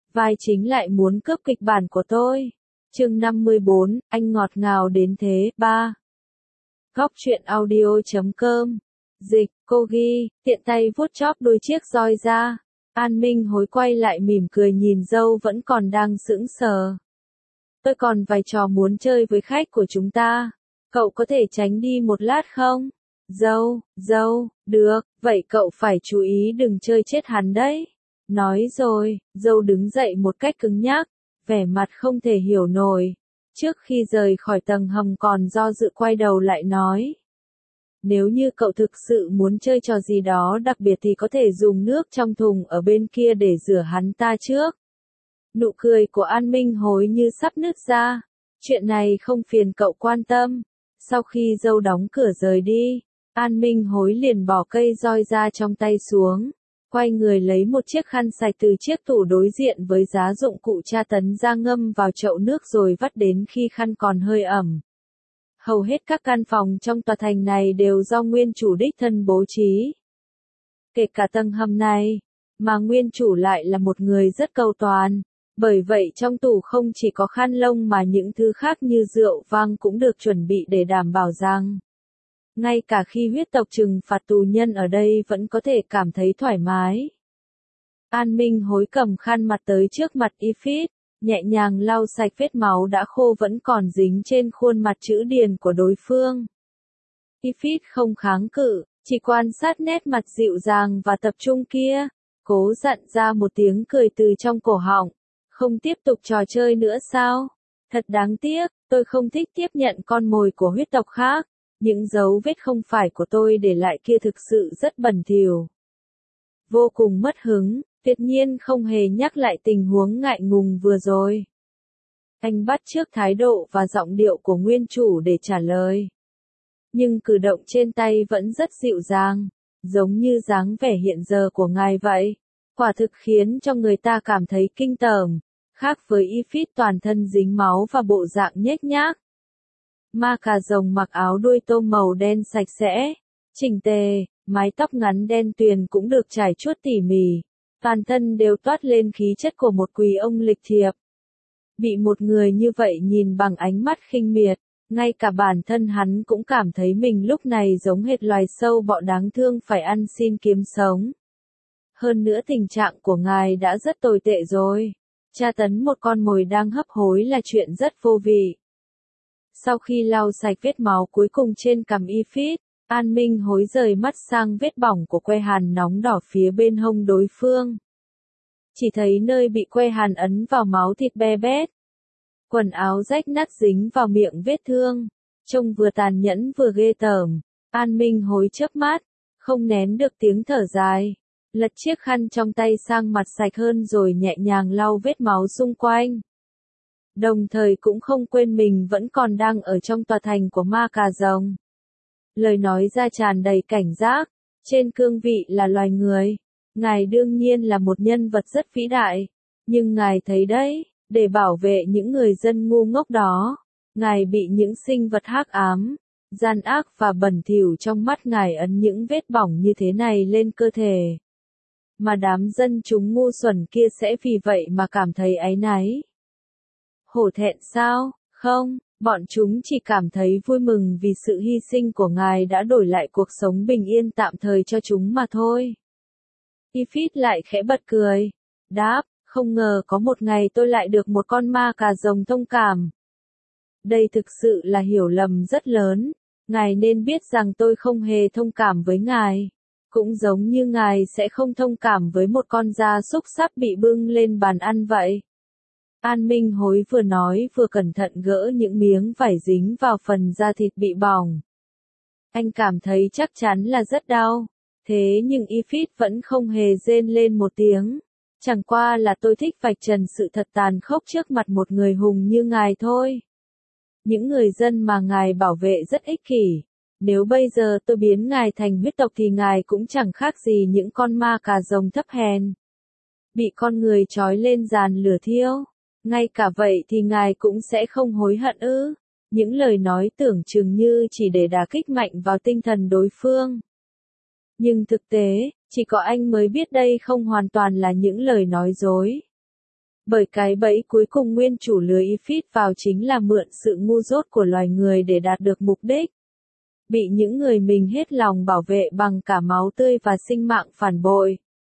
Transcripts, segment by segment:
vai chính lại muốn cướp kịch bản của tôi. Chương 54, anh ngọt ngào đến thế. 3. Góc truyện audio.com. Dịch, cô ghi, tiện tay vuốt chóp đôi chiếc roi ra. An Minh Hối quay lại mỉm cười nhìn dâu vẫn còn đang sững sờ. Tôi còn vài trò muốn chơi với khách của chúng ta. Cậu có thể tránh đi một lát không? Dâu, được, vậy cậu phải chú ý đừng chơi chết hắn đấy. Nói rồi, dâu đứng dậy một cách cứng nhắc, vẻ mặt không thể hiểu nổi. Trước khi rời khỏi tầng hầm còn do dự quay đầu lại nói. Nếu như cậu thực sự muốn chơi trò gì đó đặc biệt thì có thể dùng nước trong thùng ở bên kia để rửa hắn ta trước. Nụ cười của An Minh Hối như sắp nứt ra. Chuyện này không phiền cậu quan tâm. Sau khi dâu đóng cửa rời đi, An Minh Hối liền bỏ cây roi ra trong tay xuống. Quay người lấy một chiếc khăn sạch từ chiếc tủ đối diện với giá dụng cụ tra tấn ra ngâm vào chậu nước rồi vắt đến khi khăn còn hơi ẩm. Hầu hết các căn phòng trong tòa thành này đều do nguyên chủ đích thân bố trí. Kể cả tầng hầm này, mà nguyên chủ lại là một người rất cầu toàn. Bởi vậy trong tủ không chỉ có khăn lông mà những thứ khác như rượu vang cũng được chuẩn bị để đảm bảo rằng ngay cả khi huyết tộc trừng phạt tù nhân ở đây vẫn có thể cảm thấy thoải mái. An Minh Hối cầm khăn mặt tới trước mặt Ifrit, nhẹ nhàng lau sạch vết máu đã khô vẫn còn dính trên khuôn mặt chữ điền của đối phương. Ifrit không kháng cự, chỉ quan sát nét mặt dịu dàng và tập trung kia, cố dặn ra một tiếng cười từ trong cổ họng. Không tiếp tục trò chơi nữa sao? Thật đáng tiếc, tôi không thích tiếp nhận con mồi của huyết tộc khác. Những dấu vết không phải của tôi để lại kia thực sự rất bẩn thỉu. Vô cùng mất hứng, tuyệt nhiên không hề nhắc lại tình huống ngại ngùng vừa rồi. Anh bắt chước thái độ và giọng điệu của nguyên chủ để trả lời. Nhưng cử động trên tay vẫn rất dịu dàng, giống như dáng vẻ hiện giờ của ngài vậy. Quả thực khiến cho người ta cảm thấy kinh tởm, khác với Ifrit toàn thân dính máu và bộ dạng nhếch nhác. Ma cà rồng mặc áo đuôi tôm màu đen sạch sẽ, chỉnh tề, mái tóc ngắn đen tuyền cũng được trải chuốt tỉ mỉ, toàn thân đều toát lên khí chất của một quý ông lịch thiệp. Bị một người như vậy nhìn bằng ánh mắt khinh miệt, ngay cả bản thân hắn cũng cảm thấy mình lúc này giống hệt loài sâu bọ đáng thương phải ăn xin kiếm sống. Hơn nữa tình trạng của ngài đã rất tồi tệ rồi. Tra tấn một con mồi đang hấp hối là chuyện rất vô vị. Sau khi lau sạch vết máu cuối cùng trên cằm Ifrit, An Minh Hối rời mắt sang vết bỏng của que hàn nóng đỏ phía bên hông đối phương. Chỉ thấy nơi bị que hàn ấn vào máu thịt be bét. Quần áo rách nát dính vào miệng vết thương. Trông vừa tàn nhẫn vừa ghê tởm. An Minh Hối chớp mắt, không nén được tiếng thở dài. Lật chiếc khăn trong tay sang mặt sạch hơn rồi nhẹ nhàng lau vết máu xung quanh. Đồng thời cũng không quên mình vẫn còn đang ở trong tòa thành của ma cà rồng. Lời nói ra tràn đầy cảnh giác, trên cương vị là loài người. Ngài đương nhiên là một nhân vật rất vĩ đại, nhưng ngài thấy đấy, để bảo vệ những người dân ngu ngốc đó, ngài bị những sinh vật hắc ám, gian ác và bẩn thỉu trong mắt ngài ấn những vết bỏng như thế này lên cơ thể. Mà đám dân chúng ngu xuẩn kia sẽ vì vậy mà cảm thấy áy náy. Hổ thẹn sao? Không, bọn chúng chỉ cảm thấy vui mừng vì sự hy sinh của ngài đã đổi lại cuộc sống bình yên tạm thời cho chúng mà thôi. Ifrit lại khẽ bật cười. Đáp, không ngờ có một ngày tôi lại được một con ma cà rồng thông cảm. Đây thực sự là hiểu lầm rất lớn. Ngài nên biết rằng tôi không hề thông cảm với ngài. Cũng giống như ngài sẽ không thông cảm với một con gia súc sắp bị bưng lên bàn ăn vậy. An Minh Hối vừa nói vừa cẩn thận gỡ những miếng vải dính vào phần da thịt bị bỏng. Anh cảm thấy chắc chắn là rất đau. Thế nhưng Ifrit vẫn không hề rên lên một tiếng. Chẳng qua là tôi thích vạch trần sự thật tàn khốc trước mặt một người hùng như ngài thôi. Những người dân mà ngài bảo vệ rất ích kỷ. Nếu bây giờ tôi biến ngài thành huyết tộc thì ngài cũng chẳng khác gì những con ma cà rồng thấp hèn. Bị con người trói lên giàn lửa thiêu. Ngay cả vậy thì ngài cũng sẽ không hối hận ư? Những lời nói tưởng chừng như chỉ để đả kích mạnh vào tinh thần đối phương. Nhưng thực tế, chỉ có anh mới biết đây không hoàn toàn là những lời nói dối. Bởi cái bẫy cuối cùng nguyên chủ lừa Ifrit vào chính là mượn sự ngu dốt của loài người để đạt được mục đích. Bị những người mình hết lòng bảo vệ bằng cả máu tươi và sinh mạng phản bội.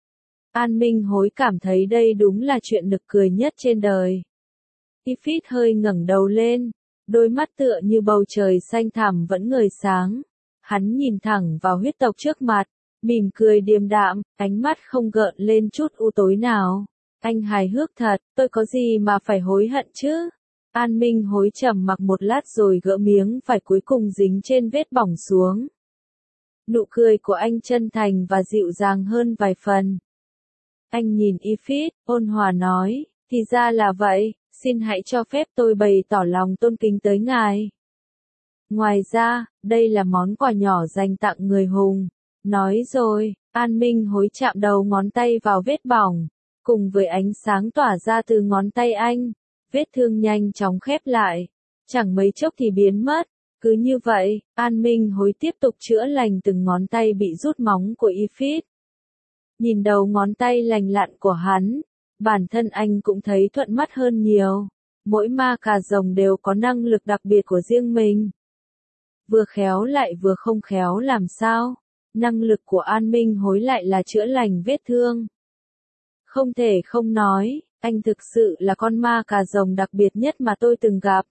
An Minh Hối cảm thấy đây đúng là chuyện nực cười nhất trên đời. Ifrit hơi ngẩng đầu lên, đôi mắt tựa như bầu trời xanh thẳm vẫn ngời sáng. Hắn nhìn thẳng vào huyết tộc trước mặt, mỉm cười điềm đạm, ánh mắt không gợn lên chút u tối nào. Anh hài hước thật, tôi có gì mà phải hối hận chứ? An Minh Hối trầm mặc một lát rồi gỡ miếng vải cuối cùng dính trên vết bỏng xuống. Nụ cười của anh chân thành và dịu dàng hơn vài phần. Anh nhìn Ifrit, ôn hòa nói, thì ra là vậy, xin hãy cho phép tôi bày tỏ lòng tôn kính tới ngài. Ngoài ra, đây là món quà nhỏ dành tặng người hùng. Nói rồi, An Minh Hối chạm đầu ngón tay vào vết bỏng, cùng với ánh sáng tỏa ra từ ngón tay anh, vết thương nhanh chóng khép lại, chẳng mấy chốc thì biến mất. Cứ như vậy, An Minh Hối tiếp tục chữa lành từng ngón tay bị rút móng của Ifrit. Nhìn đầu ngón tay lành lặn của hắn, bản thân anh cũng thấy thuận mắt hơn nhiều. Mỗi ma cà rồng đều có năng lực đặc biệt của riêng mình. Vừa khéo lại vừa không khéo làm sao? Năng lực của An Minh Hối lại là chữa lành vết thương. Không thể không nói, anh thực sự là con ma cà rồng đặc biệt nhất mà tôi từng gặp.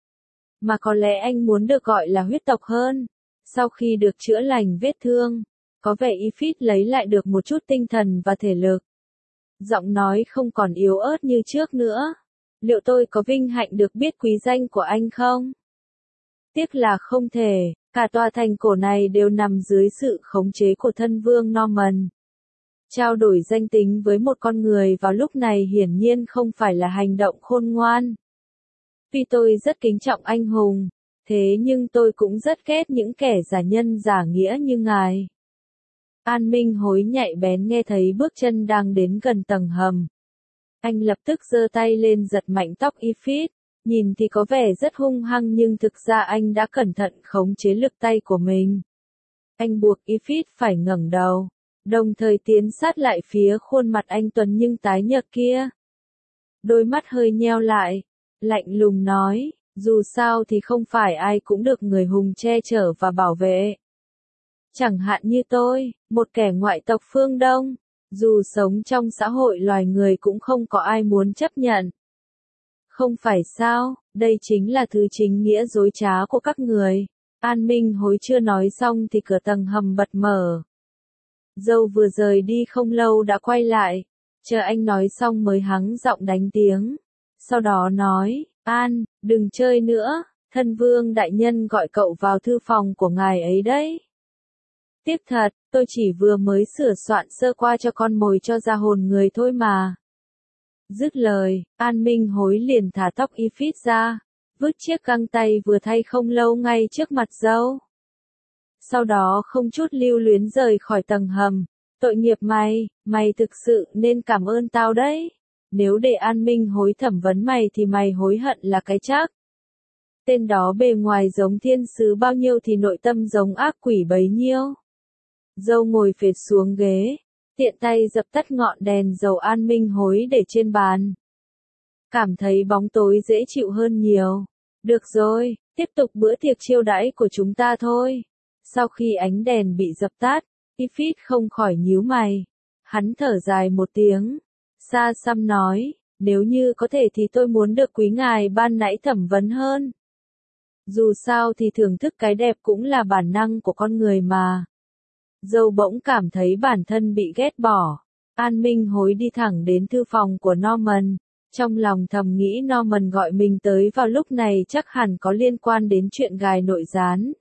Mà có lẽ anh muốn được gọi là huyết tộc hơn. Sau khi được chữa lành vết thương, có vẻ Ifrit lấy lại được một chút tinh thần và thể lực. Giọng nói không còn yếu ớt như trước nữa. Liệu tôi có vinh hạnh được biết quý danh của anh không? Tiếc là không thể, cả tòa thành cổ này đều nằm dưới sự khống chế của thân vương Norman. Trao đổi danh tính với một con người vào lúc này hiển nhiên không phải là hành động khôn ngoan. Tuy tôi rất kính trọng anh hùng, thế nhưng tôi cũng rất ghét những kẻ giả nhân giả nghĩa như ngài. An Minh Hối nhạy bén nghe thấy bước chân đang đến gần tầng hầm. Anh lập tức giơ tay lên giật mạnh tóc Ifrit, nhìn thì có vẻ rất hung hăng nhưng thực ra anh đã cẩn thận khống chế lực tay của mình. Anh buộc Ifrit phải ngẩng đầu, đồng thời tiến sát lại phía khuôn mặt anh tuấn nhưng tái nhợt kia. Đôi mắt hơi nheo lại, lạnh lùng nói, dù sao thì không phải ai cũng được người hùng che chở và bảo vệ. Chẳng hạn như tôi, một kẻ ngoại tộc phương Đông, dù sống trong xã hội loài người cũng không có ai muốn chấp nhận. Không phải sao, đây chính là thứ chính nghĩa dối trá của các người. An Minh Hối chưa nói xong thì cửa tầng hầm bật mở. Dâu vừa rời đi không lâu đã quay lại, chờ anh nói xong mới hắng giọng đánh tiếng. Sau đó nói, An, đừng chơi nữa, thân vương đại nhân gọi cậu vào thư phòng của ngài ấy đấy. Tiếc thật, tôi chỉ vừa mới sửa soạn sơ qua cho con mồi cho ra hồn người thôi mà. Dứt lời, An Minh Hối liền thả tóc Ifrit ra, vứt chiếc găng tay vừa thay không lâu ngay trước mặt dâu. Sau đó không chút lưu luyến rời khỏi tầng hầm. Tội nghiệp mày thực sự nên cảm ơn tao đấy. Nếu để An Minh Hối thẩm vấn mày thì mày hối hận là cái chắc. Tên đó bề ngoài giống thiên sứ bao nhiêu thì nội tâm giống ác quỷ bấy nhiêu. Dâu ngồi phệt xuống ghế, tiện tay dập tắt ngọn đèn dầu An Minh Hối để trên bàn. Cảm thấy bóng tối dễ chịu hơn nhiều. Được rồi, tiếp tục bữa tiệc chiêu đãi của chúng ta thôi. Sau khi ánh đèn bị dập tắt, Ifrit không khỏi nhíu mày. Hắn thở dài một tiếng. Sa Xăm nói, nếu như có thể thì tôi muốn được quý ngài ban nãy thẩm vấn hơn. Dù sao thì thưởng thức cái đẹp cũng là bản năng của con người mà. Dâu bỗng cảm thấy bản thân bị ghét bỏ. An Minh Hối đi thẳng đến thư phòng của Norman. Trong lòng thầm nghĩ Norman gọi mình tới vào lúc này chắc hẳn có liên quan đến chuyện gài nội gián.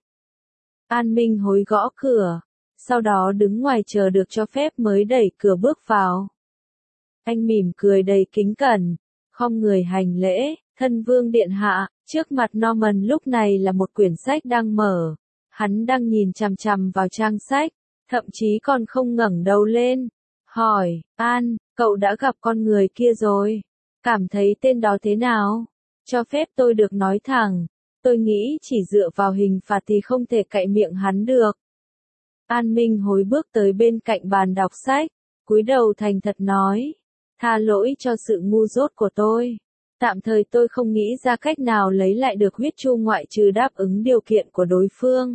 An Minh Hối gõ cửa, sau đó đứng ngoài chờ được cho phép mới đẩy cửa bước vào. Anh mỉm cười đầy kính cẩn, khom người hành lễ, thân vương điện hạ. Trước mặt Norman lúc này là một quyển sách đang mở. Hắn đang nhìn chằm chằm vào trang sách, thậm chí còn không ngẩng đầu lên. Hỏi, An, cậu đã gặp con người kia rồi. Cảm thấy tên đó thế nào? Cho phép tôi được nói thẳng. Tôi nghĩ chỉ dựa vào hình phạt thì không thể cậy miệng hắn được. An Minh Hối bước tới bên cạnh bàn đọc sách, cúi đầu thành thật nói. Tha lỗi cho sự ngu dốt của tôi. Tạm thời tôi không nghĩ ra cách nào lấy lại được huyết chu ngoại trừ đáp ứng điều kiện của đối phương.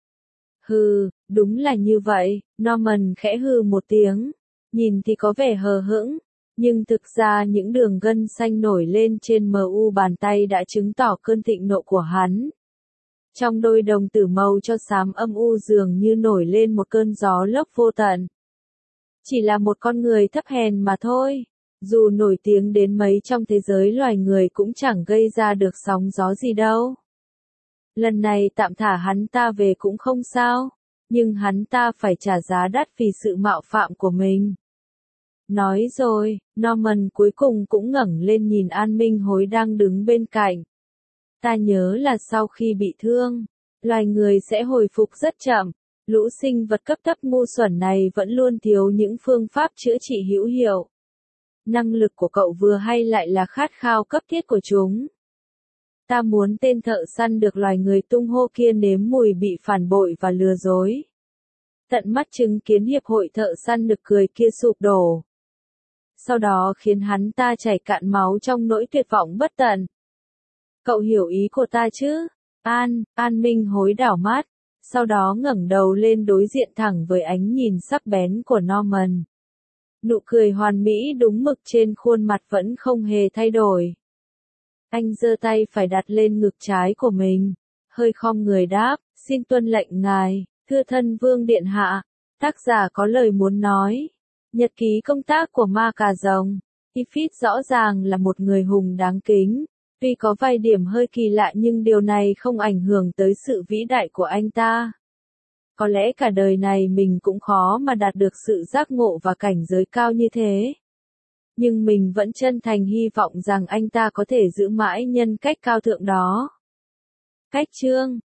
Hừ, đúng là như vậy, Norman khẽ hừ một tiếng. Nhìn thì có vẻ hờ hững, nhưng thực ra những đường gân xanh nổi lên trên mu bàn tay đã chứng tỏ cơn thịnh nộ của hắn. Trong đôi đồng tử màu cho xám âm u dường như nổi lên một cơn gió lốc vô tận. Chỉ là một con người thấp hèn mà thôi. Dù nổi tiếng đến mấy trong thế giới loài người cũng chẳng gây ra được sóng gió gì đâu. Lần này tạm thả hắn ta về cũng không sao, nhưng hắn ta phải trả giá đắt vì sự mạo phạm của mình. Nói rồi, Norman cuối cùng cũng ngẩng lên nhìn An Minh Hối đang đứng bên cạnh. Ta nhớ là sau khi bị thương, loài người sẽ hồi phục rất chậm. Lũ sinh vật cấp thấp ngu xuẩn này vẫn luôn thiếu những phương pháp chữa trị hữu hiệu. Năng lực của cậu vừa hay lại là khát khao cấp thiết của chúng. Ta muốn tên thợ săn được loài người tung hô kia nếm mùi bị phản bội và lừa dối. Tận mắt chứng kiến hiệp hội thợ săn nực cười kia sụp đổ. Sau đó khiến hắn ta chảy cạn máu trong nỗi tuyệt vọng bất tận. Cậu hiểu ý của ta chứ? An Minh Hối đảo mắt, sau đó ngẩng đầu lên đối diện thẳng với ánh nhìn sắc bén của Norman. Nụ cười hoàn mỹ đúng mực trên khuôn mặt vẫn không hề thay đổi. Anh giơ tay phải đặt lên ngực trái của mình, hơi khom người đáp, xin tuân lệnh ngài, thưa thân vương điện hạ. Tác giả có lời muốn nói. Nhật ký công tác của ma cà rồng. Ifrit rõ ràng là một người hùng đáng kính. Tuy có vài điểm hơi kỳ lạ nhưng điều này không ảnh hưởng tới sự vĩ đại của anh ta. Có lẽ cả đời này mình cũng khó mà đạt được sự giác ngộ và cảnh giới cao như thế. Nhưng mình vẫn chân thành hy vọng rằng anh ta có thể giữ mãi nhân cách cao thượng đó. Cách chương